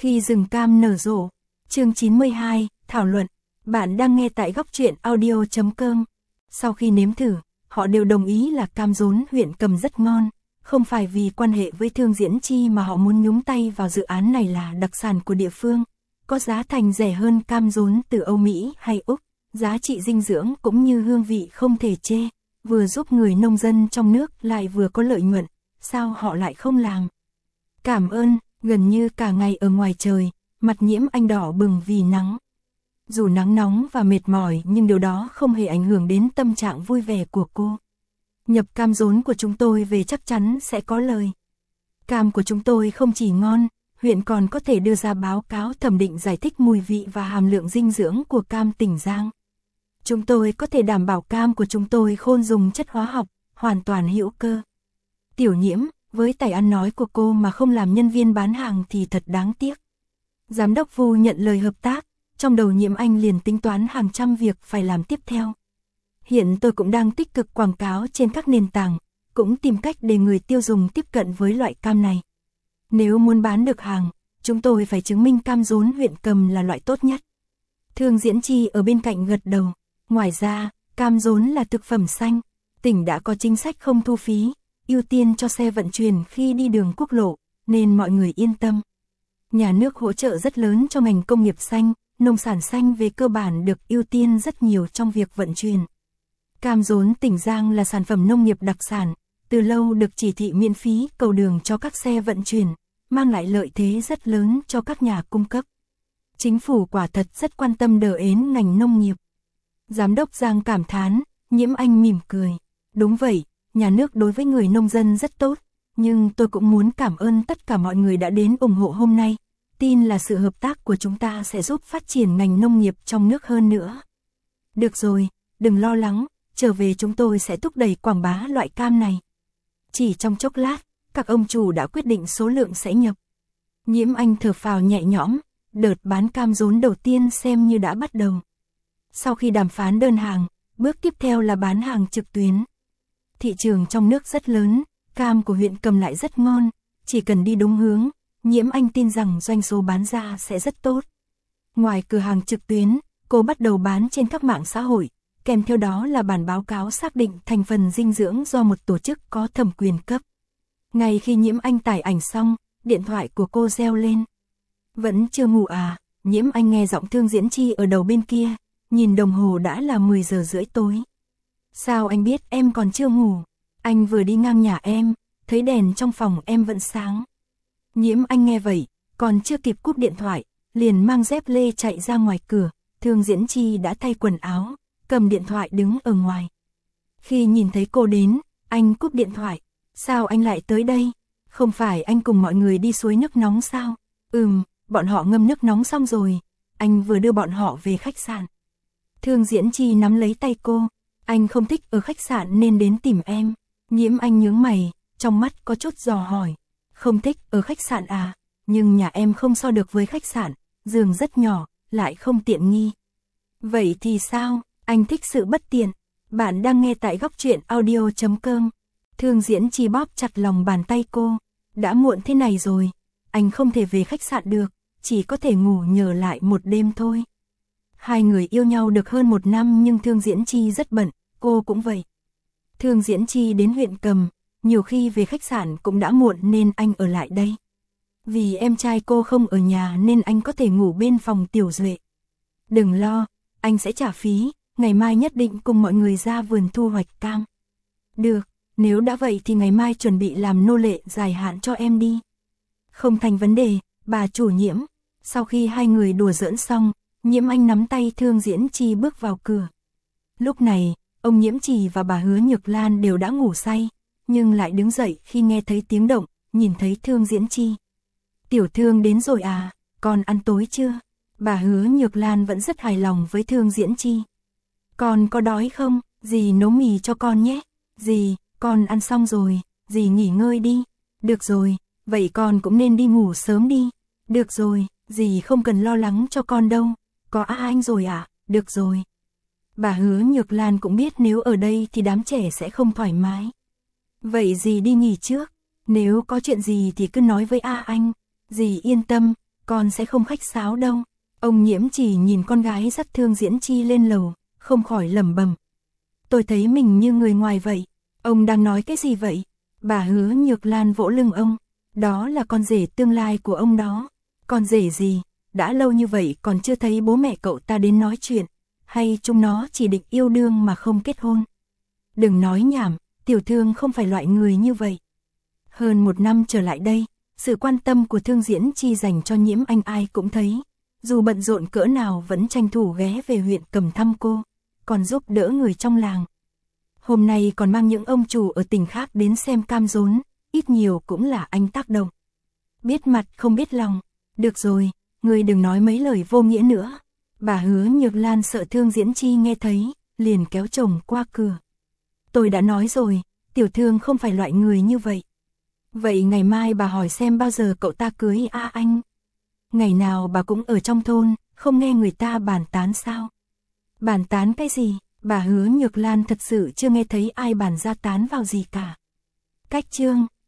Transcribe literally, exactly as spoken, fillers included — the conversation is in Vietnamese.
Khi rừng cam nở rộ. Chương chín mươi hai, thảo luận. Bạn đang nghe tại góc truyện audio chấm com. Sau khi nếm thử, họ đều đồng ý là cam rốn huyện Cầm rất ngon, không phải vì quan hệ với Thương Diễn Chi mà họ muốn nhúng tay vào dự án này là đặc sản của địa phương, có giá thành rẻ hơn cam rốn từ Âu Mỹ hay Úc, giá trị dinh dưỡng cũng như hương vị không thể chê, vừa giúp người nông dân trong nước lại vừa có lợi nhuận, sao họ lại không làm? Cảm ơn. Gần như cả ngày ở ngoài trời, mặt Nhiễm Anh đỏ bừng vì nắng. Dù nắng nóng và mệt mỏi nhưng điều đó không hề ảnh hưởng đến tâm trạng vui vẻ của cô. Nhập cam rốn của chúng tôi về chắc chắn sẽ có lời. Cam của chúng tôi không chỉ ngon, huyện còn có thể đưa ra báo cáo thẩm định giải thích mùi vị và hàm lượng dinh dưỡng của cam Tỉnh Giang. Chúng tôi có thể đảm bảo cam của chúng tôi không dùng chất hóa học, hoàn toàn hữu cơ. Tiểu Nhiễm, với tài ăn nói của cô mà không làm nhân viên bán hàng thì thật đáng tiếc. Giám đốc Vu nhận lời hợp tác, trong đầu Nhiễm Anh liền tính toán hàng trăm việc phải làm tiếp theo. Hiện tôi cũng đang tích cực quảng cáo trên các nền tảng, cũng tìm cách để người tiêu dùng tiếp cận với loại cam này. Nếu muốn bán được hàng, chúng tôi phải chứng minh cam rốn huyện Cầm là loại tốt nhất. Thương Diễn Chi ở bên cạnh gật đầu. Ngoài ra, cam rốn là thực phẩm xanh, tỉnh đã có chính sách không thu phí, ưu tiên cho xe vận chuyển khi đi đường quốc lộ, nên mọi người yên tâm. Nhà nước hỗ trợ rất lớn cho ngành công nghiệp xanh, nông sản xanh về cơ bản được ưu tiên rất nhiều trong việc vận chuyển. Cam rốn Tỉnh Giang là sản phẩm nông nghiệp đặc sản, từ lâu được chỉ thị miễn phí cầu đường cho các xe vận chuyển, mang lại lợi thế rất lớn cho các nhà cung cấp. Chính phủ quả thật rất quan tâm đỡ ến ngành nông nghiệp. Giám đốc Giang cảm thán, Nhiễm Anh mỉm cười. Đúng vậy, nhà nước đối với người nông dân rất tốt, nhưng tôi cũng muốn cảm ơn tất cả mọi người đã đến ủng hộ hôm nay. Tin là sự hợp tác của chúng ta sẽ giúp phát triển ngành nông nghiệp trong nước hơn nữa. Được rồi, đừng lo lắng, trở về chúng tôi sẽ thúc đẩy quảng bá loại cam này. Chỉ trong chốc lát, các ông chủ đã quyết định số lượng sẽ nhập. Nhiễm Anh thở phào nhẹ nhõm, đợt bán cam rốn đầu tiên xem như đã bắt đầu. Sau khi đàm phán đơn hàng, bước tiếp theo là bán hàng trực tuyến. Thị trường trong nước rất lớn, cam của huyện Cầm lại rất ngon, chỉ cần đi đúng hướng, Nhiễm Anh tin rằng doanh số bán ra sẽ rất tốt. Ngoài cửa hàng trực tuyến, cô bắt đầu bán trên các mạng xã hội, kèm theo đó là bản báo cáo xác định thành phần dinh dưỡng do một tổ chức có thẩm quyền cấp. Ngay khi Nhiễm Anh tải ảnh xong, điện thoại của cô reo lên. Vẫn chưa ngủ à? Nhiễm Anh nghe giọng Thương Diễn Chi ở đầu bên kia, nhìn đồng hồ đã là mười giờ rưỡi tối. Sao anh biết em còn chưa ngủ? Anh vừa đi ngang nhà em, thấy đèn trong phòng em vẫn sáng. Nhiễm Anh nghe vậy, còn chưa kịp cúp điện thoại, liền mang dép lê chạy ra ngoài cửa. Thương Diễn Chi đã thay quần áo, cầm điện thoại đứng ở ngoài. Khi nhìn thấy cô đến, anh cúp điện thoại. Sao anh lại tới đây? Không phải anh cùng mọi người đi suối nước nóng sao? Ừm, bọn họ ngâm nước nóng xong rồi. Anh vừa đưa bọn họ về khách sạn. Thương Diễn Chi nắm lấy tay cô. Anh không thích ở khách sạn nên đến tìm em. Nhiễm Anh nhướng mày, trong mắt có chút dò hỏi. Không thích ở khách sạn à? Nhưng nhà em không so được với khách sạn, giường rất nhỏ, lại không tiện nghi. Vậy thì sao? Anh thích sự bất tiện. Bạn đang nghe tại góc truyện audio chấm com. Thương Diễn Chi bóp chặt lòng bàn tay cô. Đã muộn thế này rồi, anh không thể về khách sạn được, chỉ có thể ngủ nhờ lại một đêm thôi. Hai người yêu nhau được hơn một năm nhưng Thương Diễn Chi rất bận, cô cũng vậy. Thương Diễn Chi đến huyện Cầm, nhiều khi về khách sạn cũng đã muộn nên anh ở lại đây. Vì em trai cô không ở nhà nên anh có thể ngủ bên phòng Tiểu Duệ. Đừng lo, anh sẽ trả phí, ngày mai nhất định cùng mọi người ra vườn thu hoạch cam. Được, nếu đã vậy thì ngày mai chuẩn bị làm nô lệ dài hạn cho em đi. Không thành vấn đề, bà chủ Nhiễm. Sau khi hai người đùa giỡn xong, Nhiễm Anh nắm tay Thương Diễn Chi bước vào cửa. Lúc này, ông Nhiễm Trì và bà Hứa Nhược Lan đều đã ngủ say, nhưng lại đứng dậy khi nghe thấy tiếng động, nhìn thấy Thương Diễn Chi. Tiểu Thương đến rồi à, con ăn tối chưa? Bà Hứa Nhược Lan vẫn rất hài lòng với Thương Diễn Chi. Con có đói không? Dì nấu mì cho con nhé. Dì, con ăn xong rồi, dì nghỉ ngơi đi. Được rồi, vậy con cũng nên đi ngủ sớm đi. Được rồi, dì không cần lo lắng cho con đâu. Có A Anh rồi à? Được rồi. Bà Hứa Nhược Lan cũng biết nếu ở đây thì đám trẻ sẽ không thoải mái. Vậy dì đi nghỉ trước. Nếu có chuyện gì thì cứ nói với A Anh. Dì yên tâm, con sẽ không khách sáo đâu. Ông Nhiễm chỉ nhìn con gái dắt Thương Diễn Chi lên lầu, không khỏi lẩm bẩm. Tôi thấy mình như người ngoài vậy. Ông đang nói cái gì vậy? Bà Hứa Nhược Lan vỗ lưng ông. Đó là con rể tương lai của ông đó. Con rể gì? Đã lâu như vậy còn chưa thấy bố mẹ cậu ta đến nói chuyện. Hay chúng nó chỉ định yêu đương mà không kết hôn? Đừng nói nhảm, tiểu Thương không phải loại người như vậy. Hơn một năm trở lại đây, sự quan tâm của Thương Diễn Chi dành cho Nhiễm Anh ai cũng thấy. Dù bận rộn cỡ nào vẫn tranh thủ ghé về huyện Cầm thăm cô, còn giúp đỡ người trong làng. Hôm nay còn mang những ông chủ ở tỉnh khác đến xem cam rốn, ít nhiều cũng là anh tác động. Biết mặt không biết lòng. Được rồi, người đừng nói mấy lời vô nghĩa nữa. Bà Hứa Nhược Lan sợ Thương Diễn Chi nghe thấy, liền kéo chồng qua cửa. Tôi đã nói rồi, tiểu Thương không phải loại người như vậy. Vậy ngày mai bà hỏi xem bao giờ cậu ta cưới A Anh. Ngày nào bà cũng ở trong thôn, không nghe người ta bàn tán sao? Bàn tán cái gì? Bà Hứa Nhược Lan thật sự chưa nghe thấy ai bàn ra tán vào gì cả. Cách chương